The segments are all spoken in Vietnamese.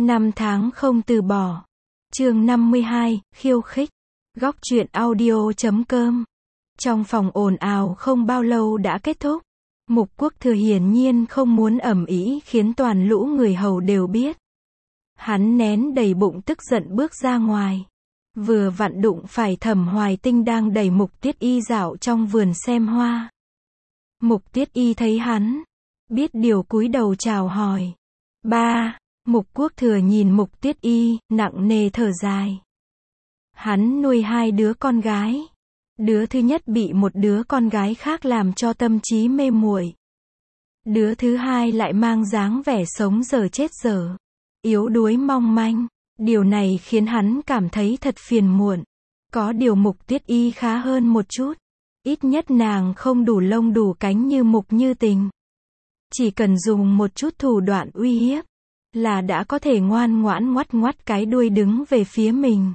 Năm tháng không từ bỏ. Chương 52, khiêu khích. Góc truyện audio.com. Trong phòng ồn ào không bao lâu đã kết thúc. Mục Quốc Thừa hiển nhiên không muốn ầm ĩ khiến toàn lũ người hầu đều biết. Hắn nén đầy bụng tức giận bước ra ngoài. Vừa vặn đụng phải Thẩm Hoài Tinh đang đẩy Mục Tiết Y dạo trong vườn xem hoa. Mục Tiết Y thấy hắn, biết điều cúi đầu chào hỏi. Ba. Mục Quốc Thừa nhìn Mục Tiết Y, nặng nề thở dài. Hắn nuôi hai đứa con gái. Đứa thứ nhất bị một đứa con gái khác làm cho tâm trí mê muội. Đứa thứ hai lại mang dáng vẻ sống dở chết dở, yếu đuối mong manh. Điều này khiến hắn cảm thấy thật phiền muộn. Có điều Mục Tiết Y khá hơn một chút. Ít nhất nàng không đủ lông đủ cánh như Mục Như Tình. Chỉ cần dùng một chút thủ đoạn uy hiếp là đã có thể ngoan ngoãn ngoắt ngoắt cái đuôi đứng về phía mình.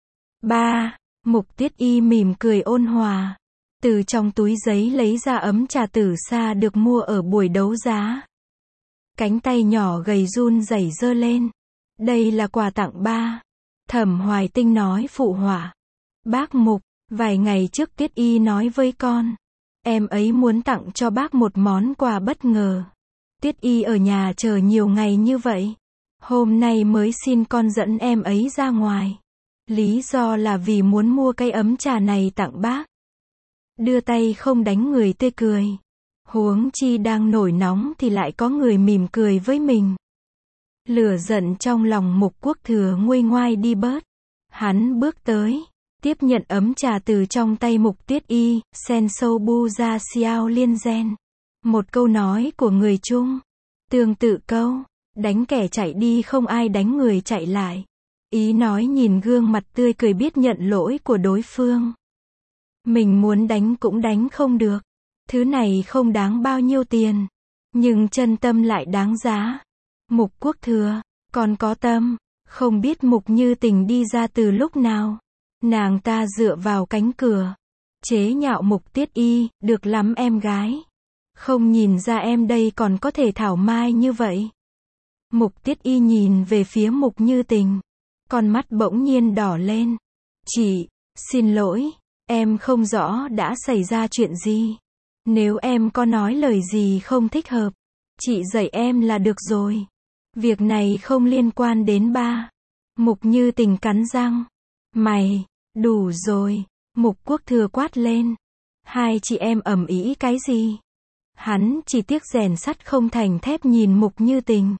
Ba. Mục Tiết Y mỉm cười ôn hòa. Từ trong túi giấy lấy ra ấm trà tử sa được mua ở buổi đấu giá. Cánh tay nhỏ gầy run rẩy giơ lên. Đây là quà tặng ba. Thẩm Hoài Tinh nói phụ họa. Bác Mục, vài ngày trước Tiết Y nói với con. Em ấy muốn tặng cho bác một món quà bất ngờ. Tiết Y ở nhà chờ nhiều ngày như vậy. Hôm nay mới xin con dẫn em ấy ra ngoài. Lý do là vì muốn mua cái ấm trà này tặng bác. Đưa tay không đánh người tươi cười. Huống chi đang nổi nóng thì lại có người mỉm cười với mình. Lửa giận trong lòng Mục Quốc Thừa nguôi ngoai đi bớt. Hắn bước tới, tiếp nhận ấm trà từ trong tay Mục Tiết Y, sen sâu bu ra xiao liên gen. Một câu nói của người Trung. Tương tự câu, đánh kẻ chạy đi không ai đánh người chạy lại. Ý nói nhìn gương mặt tươi cười biết nhận lỗi của đối phương. Mình muốn đánh cũng đánh không được. Thứ này không đáng bao nhiêu tiền. Nhưng chân tâm lại đáng giá. Mục Quốc Thừa, còn có tâm. Không biết Mục Như Tình đi ra từ lúc nào. Nàng ta dựa vào cánh cửa. Chế nhạo Mục Tiết Y, được lắm em gái. Không nhìn ra em đây còn có thể thảo mai như vậy. Mục Tiết Y nhìn về phía Mục Như Tình. Con mắt bỗng nhiên đỏ lên. Chị, xin lỗi, em không rõ đã xảy ra chuyện gì. Nếu em có nói lời gì không thích hợp, chị dạy em là được rồi. Việc này không liên quan đến ba. Mục Như Tình cắn răng. Mày, đủ rồi. Mục Quốc Thừa quát lên. Hai chị em ầm ĩ cái gì? Hắn chỉ tiếc rèn sắt không thành thép nhìn Mục Như Tình.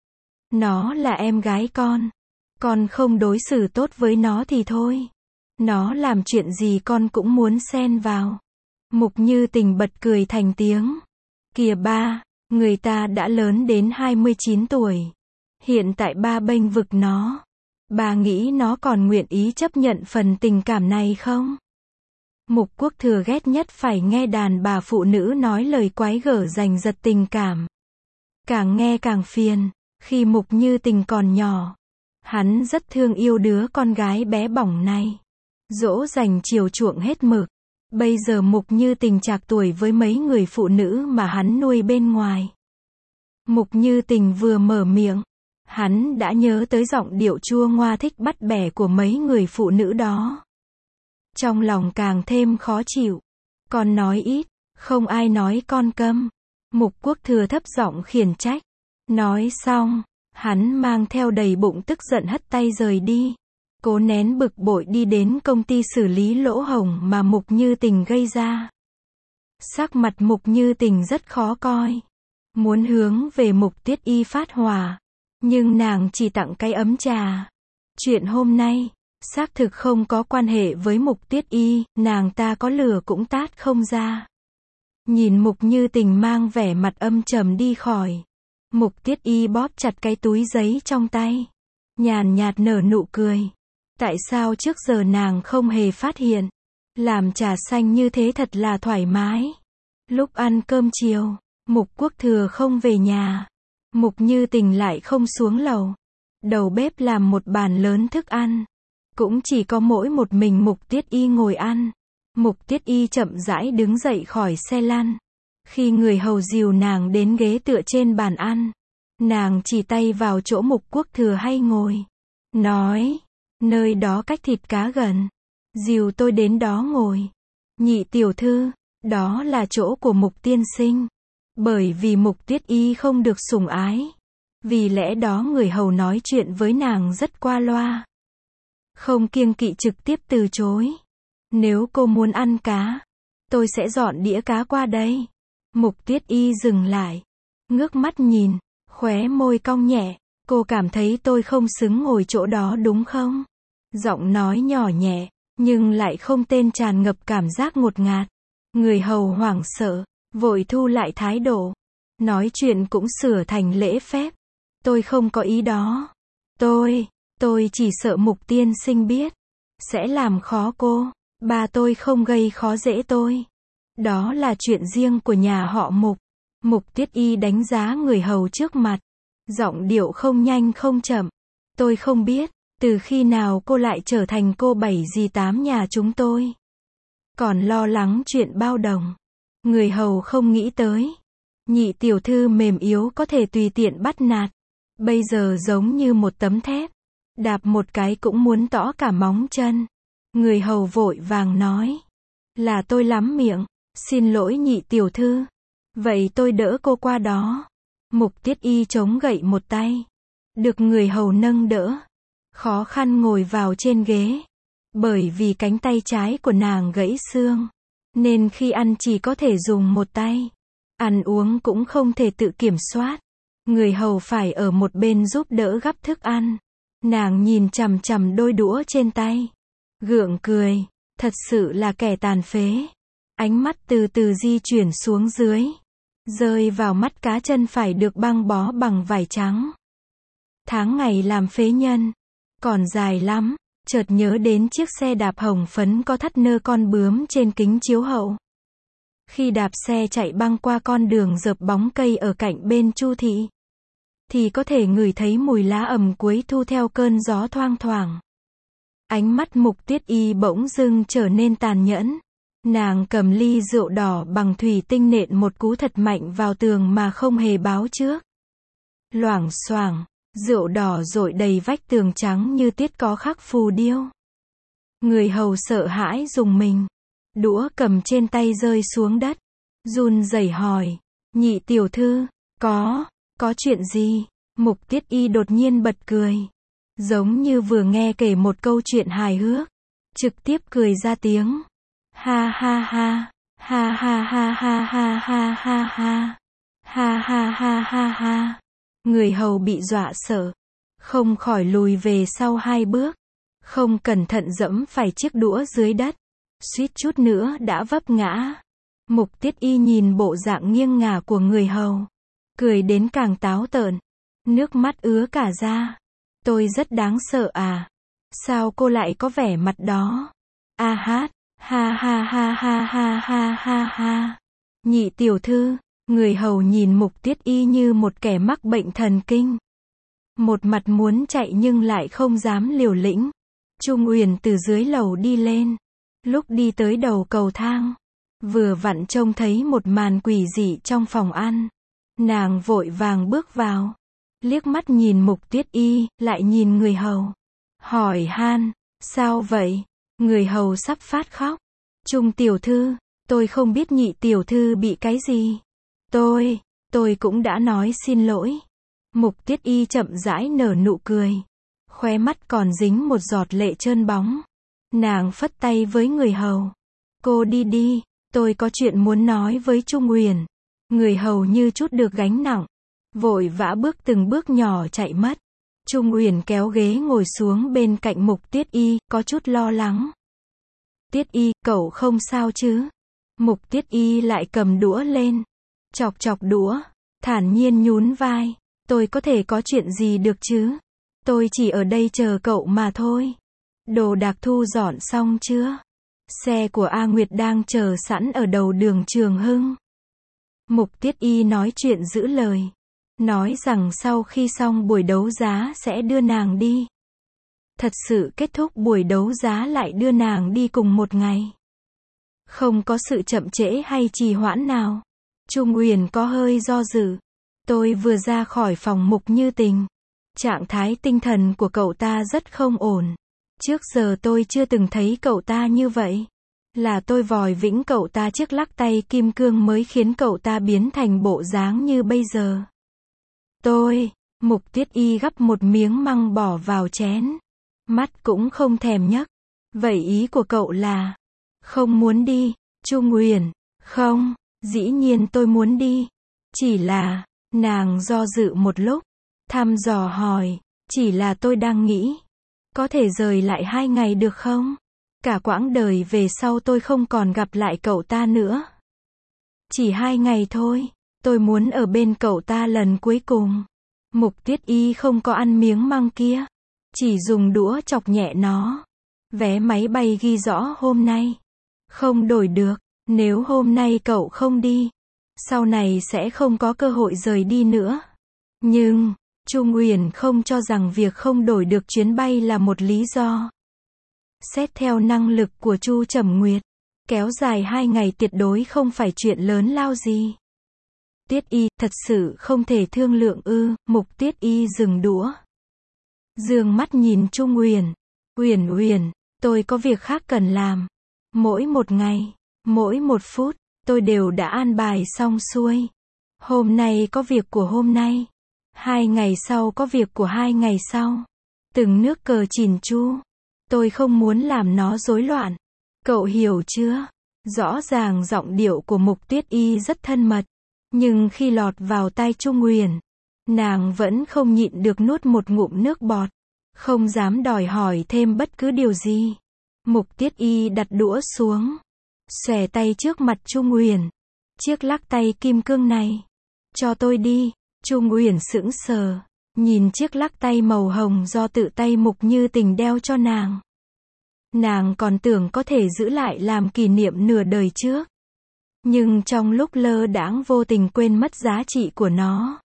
Nó là em gái con không đối xử tốt với nó thì thôi. Nó làm chuyện gì con cũng muốn xen vào. Mục Như Tình bật cười thành tiếng. Kìa ba, người ta đã lớn đến 29 tuổi. Hiện tại ba bênh vực nó. Ba nghĩ nó còn nguyện ý chấp nhận phần tình cảm này không? Mục Quốc Thừa ghét nhất phải nghe đàn bà phụ nữ nói lời quái gở giành giật tình cảm. Càng nghe càng phiền. Khi Mục Như Tình còn nhỏ, hắn rất thương yêu đứa con gái bé bỏng này. Dỗ dành chiều chuộng hết mực. Bây giờ Mục Như Tình trạc tuổi với mấy người phụ nữ mà hắn nuôi bên ngoài. Mục Như Tình vừa mở miệng, hắn đã nhớ tới giọng điệu chua ngoa thích bắt bẻ của mấy người phụ nữ đó. Trong lòng càng thêm khó chịu. Con nói ít, không ai nói con câm. Mục Quốc Thừa thấp giọng khiển trách. Nói xong, hắn mang theo đầy bụng tức giận hất tay rời đi. Cố nén bực bội đi đến công ty xử lý lỗ hổng mà Mục Như Tình gây ra. Sắc mặt Mục Như Tình rất khó coi. Muốn hướng về Mục Tiết Y phát hỏa. Nhưng nàng chỉ tặng cái ấm trà. Chuyện hôm nay, xác thực không có quan hệ với Mục Tiết Y, nàng ta có lừa cũng tát không ra. Nhìn Mục Như Tình mang vẻ mặt âm trầm đi khỏi. Mục Tiết Y bóp chặt cái túi giấy trong tay. Nhàn nhạt nở nụ cười. Tại sao trước giờ nàng không hề phát hiện? Làm trà xanh như thế thật là thoải mái. Lúc ăn cơm chiều, Mục Quốc Thừa không về nhà. Mục Như Tình lại không xuống lầu. Đầu bếp làm một bàn lớn thức ăn. Cũng chỉ có mỗi một mình Mục Tiết Y ngồi ăn. Mục Tiết Y chậm rãi đứng dậy khỏi xe lăn. Khi người hầu dìu nàng đến ghế tựa trên bàn ăn, Nàng chỉ tay vào chỗ Mục Quốc Thừa hay ngồi. Nói, nơi đó cách thịt cá gần. Dìu tôi đến đó ngồi. Nhị tiểu thư, đó là chỗ của Mục tiên sinh. Bởi vì Mục Tuyết Y không được sủng ái. Vì lẽ đó người hầu nói chuyện với nàng rất qua loa. Không kiêng kỵ trực tiếp từ chối. Nếu cô muốn ăn cá, tôi sẽ dọn đĩa cá qua đây. Mục Tuyết Y dừng lại. Ngước mắt nhìn, khóe môi cong nhẹ. Cô cảm thấy tôi không xứng ngồi chỗ đó đúng không? Giọng nói nhỏ nhẹ, nhưng lại không tên tràn ngập cảm giác ngột ngạt. Người hầu hoảng sợ, vội thu lại thái độ. Nói chuyện cũng sửa thành lễ phép. Tôi không có ý đó. Tôi chỉ sợ Mục tiên sinh biết. Sẽ làm khó cô. Bà tôi không gây khó dễ tôi. Đó là chuyện riêng của nhà họ Mục. Mục Tuyết Y đánh giá người hầu trước mặt. Giọng điệu không nhanh không chậm. Tôi không biết, từ khi nào cô lại trở thành cô bảy dì tám nhà chúng tôi. Còn lo lắng chuyện bao đồng. Người hầu không nghĩ tới. Nhị tiểu thư mềm yếu có thể tùy tiện bắt nạt. Bây giờ giống như một tấm thép. Đạp một cái cũng muốn tõ cả móng chân. Người hầu vội vàng nói. Là tôi lắm miệng. Xin lỗi nhị tiểu thư. Vậy tôi đỡ cô qua đó. Mục Tuyết Y chống gậy một tay. Được người hầu nâng đỡ. Khó khăn ngồi vào trên ghế. Bởi vì cánh tay trái của nàng gãy xương. Nên khi ăn chỉ có thể dùng một tay. Ăn uống cũng không thể tự kiểm soát. Người hầu phải ở một bên giúp đỡ gắp thức ăn. Nàng nhìn chằm chằm đôi đũa trên tay. Gượng cười. Thật sự là kẻ tàn phế. Ánh mắt từ từ di chuyển xuống dưới. Rơi vào mắt cá chân phải được băng bó bằng vải trắng. Tháng ngày làm phế nhân. Còn dài lắm. Chợt nhớ đến chiếc xe đạp hồng phấn có thắt nơ con bướm trên kính chiếu hậu. Khi đạp xe chạy băng qua con đường rợp bóng cây ở cạnh bên Chu thị, thì có thể ngửi thấy mùi lá ẩm cuối thu theo cơn gió thoang thoảng. Ánh mắt Mục Tuyết Y bỗng dưng trở nên tàn nhẫn. Nàng cầm ly rượu đỏ bằng thủy tinh nện một cú thật mạnh vào tường mà không hề báo trước. Loảng xoảng, rượu đỏ rội đầy vách tường trắng như tiết có khắc phù điêu. Người hầu sợ hãi rùng mình. Đũa cầm trên tay rơi xuống đất. Run rẩy hỏi. Nhị tiểu thư, có chuyện gì? Mục Tuyết Y đột nhiên bật cười. Giống như vừa nghe kể một câu chuyện hài hước. Trực tiếp cười ra tiếng. Ha ha ha, ha ha ha ha ha ha ha ha, ha ha ha ha ha. Người hầu bị dọa sợ. Không khỏi lùi về sau 2 bước. Không cẩn thận dẫm phải chiếc đũa dưới đất. Suýt chút nữa đã vấp ngã. Mục Tuyết Y nhìn bộ dạng nghiêng ngả của người hầu. Cười đến càng táo tợn. Nước mắt ứa cả ra. Tôi rất đáng sợ à? Sao cô lại có vẻ mặt đó? A hát, ha ha ha ha ha ha ha ha. Nhị tiểu thư, người hầu nhìn Mục Tuyết Y như một kẻ mắc bệnh thần kinh. Một mặt muốn chạy nhưng lại không dám liều lĩnh. Trung Uyển từ dưới lầu đi lên. Lúc đi tới đầu cầu thang, vừa vặn trông thấy một màn quỷ dị trong phòng ăn. Nàng vội vàng bước vào. Liếc mắt nhìn Mục Tuyết Y, lại nhìn người hầu. Hỏi han, sao vậy? Người hầu sắp phát khóc. Trung tiểu thư, tôi không biết nhị tiểu thư bị cái gì. Tôi cũng đã nói xin lỗi. Mục Tuyết Y chậm rãi nở nụ cười. Khóe mắt còn dính một giọt lệ trơn bóng. Nàng phất tay với người hầu. Cô đi đi, tôi có chuyện muốn nói với Trung Uyển. Người hầu như chút được gánh nặng. Vội vã bước từng bước nhỏ chạy mất. Trung Uyển kéo ghế ngồi xuống bên cạnh Mục Tuyết Y, có chút lo lắng. Tuyết Y, cậu không sao chứ? Mục Tuyết Y lại cầm đũa lên. Chọc chọc đũa. Thản nhiên nhún vai. Tôi có thể có chuyện gì được chứ? Tôi chỉ ở đây chờ cậu mà thôi. Đồ đạc thu dọn xong chưa? Xe của A Nguyệt đang chờ sẵn ở đầu đường Trường Hưng. Mục Tuyết Y nói chuyện giữ lời. Nói rằng sau khi xong buổi đấu giá sẽ đưa nàng đi. Thật sự kết thúc buổi đấu giá lại đưa nàng đi cùng một ngày. Không có sự chậm trễ hay trì hoãn nào. Trung Uyển có hơi do dự. Tôi vừa ra khỏi phòng Mục Như Tình. Trạng thái tinh thần của cậu ta rất không ổn. Trước giờ tôi chưa từng thấy cậu ta như vậy. Là tôi vòi vĩnh cậu ta chiếc lắc tay kim cương mới khiến cậu ta biến thành bộ dáng như bây giờ. Mục Tuyết Y gắp một miếng măng bỏ vào chén. Mắt cũng không thèm nhấc. Vậy ý của cậu là không muốn đi, Trung Uyển? Không, dĩ nhiên tôi muốn đi. Chỉ là, nàng do dự một lúc, thăm dò hỏi, chỉ là tôi đang nghĩ, có thể rời lại 2 ngày được không? Cả quãng đời về sau tôi không còn gặp lại cậu ta nữa. Chỉ 2 ngày thôi, tôi muốn ở bên cậu ta lần cuối cùng. Mục Tuyết Y không có ăn miếng măng kia, chỉ dùng đũa chọc nhẹ nó. Vé máy bay ghi rõ hôm nay. Không đổi được, nếu hôm nay cậu không đi, sau này sẽ không có cơ hội rời đi nữa. Nhưng, Trung Uyển không cho rằng việc không đổi được chuyến bay là một lý do. Xét theo năng lực của Chu Trầm Nguyệt, kéo dài 2 ngày tuyệt đối không phải chuyện lớn lao gì. Tuyết Y, thật sự không thể thương lượng ư? Mục Tuyết Y dừng đũa. Dương mắt nhìn Trung Uyển. Uyển, tôi có việc khác cần làm. Mỗi một ngày, mỗi một phút, tôi đều đã an bài xong xuôi. Hôm nay có việc của hôm nay. 2 ngày sau có việc của 2 ngày sau. Từng nước cờ chỉn chu. Tôi không muốn làm nó rối loạn. Cậu hiểu chưa? Rõ ràng giọng điệu của Mục Tuyết Y rất thân mật. Nhưng khi lọt vào tai Trung Uyển, nàng vẫn không nhịn được nuốt một ngụm nước bọt. Không dám đòi hỏi thêm bất cứ điều gì. Mục Tuyết Y đặt đũa xuống. Xòe tay trước mặt Trung Uyển. Chiếc lắc tay kim cương này. Cho tôi đi. Trung Uyển sững sờ. Nhìn chiếc lắc tay màu hồng do tự tay Mục Như Tình đeo cho nàng. Nàng còn tưởng có thể giữ lại làm kỷ niệm nửa đời trước. Nhưng trong lúc lơ đãng vô tình quên mất giá trị của nó.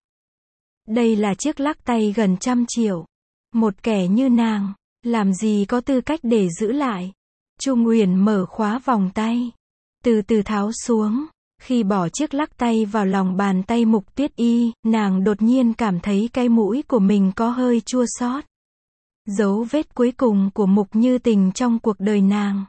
Đây là chiếc lắc tay gần 100 triệu. Một kẻ như nàng, làm gì có tư cách để giữ lại. Trung Uyển mở khóa vòng tay. Từ từ tháo xuống. Khi bỏ chiếc lắc tay vào lòng bàn tay Mục Tuyết Y, nàng đột nhiên cảm thấy cái mũi của mình có hơi chua xót. Dấu vết cuối cùng của Mục Như Tình trong cuộc đời nàng.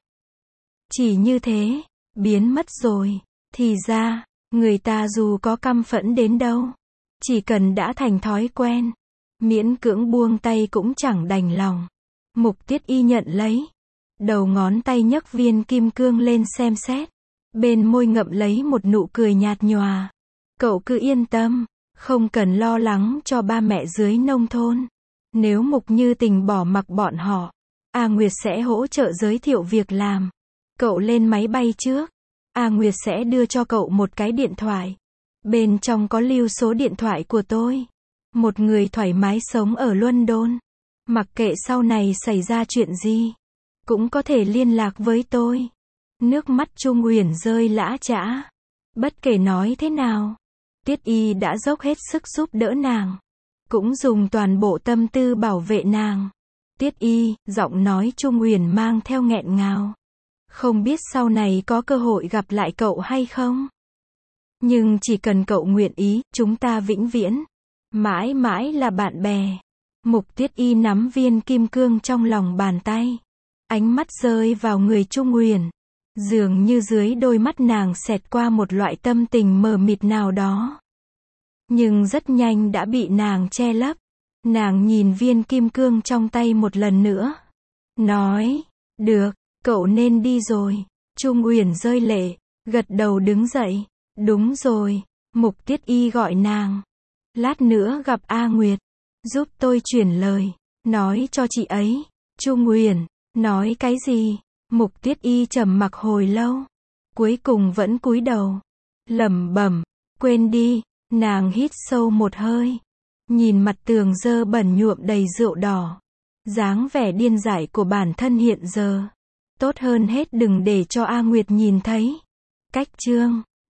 Chỉ như thế, biến mất rồi. Thì ra, người ta dù có căm phẫn đến đâu, chỉ cần đã thành thói quen, miễn cưỡng buông tay cũng chẳng đành lòng. Mục Tuyết Y nhận lấy. Đầu ngón tay nhấc viên kim cương lên xem xét. Bên môi ngậm lấy một nụ cười nhạt nhòa. Cậu cứ yên tâm, không cần lo lắng cho ba mẹ dưới nông thôn. Nếu Mục Như Tình bỏ mặc bọn họ, A Nguyệt sẽ hỗ trợ giới thiệu việc làm. Cậu lên máy bay trước. A Nguyệt sẽ đưa cho cậu một cái điện thoại. Bên trong có lưu số điện thoại của tôi. Một người thoải mái sống ở London. Mặc kệ sau này xảy ra chuyện gì, cũng có thể liên lạc với tôi. Nước mắt Trung Uyển rơi lã chã. Bất kể nói thế nào, Tuyết Y đã dốc hết sức giúp đỡ nàng. Cũng dùng toàn bộ tâm tư bảo vệ nàng. Tuyết Y, giọng nói Trung Uyển mang theo nghẹn ngào. Không biết sau này có cơ hội gặp lại cậu hay không? Nhưng chỉ cần cậu nguyện ý, chúng ta vĩnh viễn, mãi mãi là bạn bè. Mục Tuyết Y nắm viên kim cương trong lòng bàn tay. Ánh mắt rơi vào người Trung Uyển. Dường như dưới đôi mắt nàng xẹt qua một loại tâm tình mờ mịt nào đó. Nhưng rất nhanh đã bị nàng che lấp. Nàng nhìn viên kim cương trong tay một lần nữa. Nói, được, cậu nên đi rồi. Trung Uyển rơi lệ, gật đầu đứng dậy. Đúng rồi, Mục Tuyết Y gọi nàng. Lát nữa gặp A Nguyệt. Giúp tôi chuyển lời. Nói cho chị ấy. Trung Uyển, nói cái gì? Mục Tuyết Y trầm mặc hồi lâu. Cuối cùng vẫn cúi đầu. Lẩm bẩm, quên đi. Nàng hít sâu một hơi. Nhìn mặt tường dơ bẩn nhuộm đầy rượu đỏ. Dáng vẻ điên dại của bản thân hiện giờ. Tốt hơn hết đừng để cho A Nguyệt nhìn thấy. Cách chương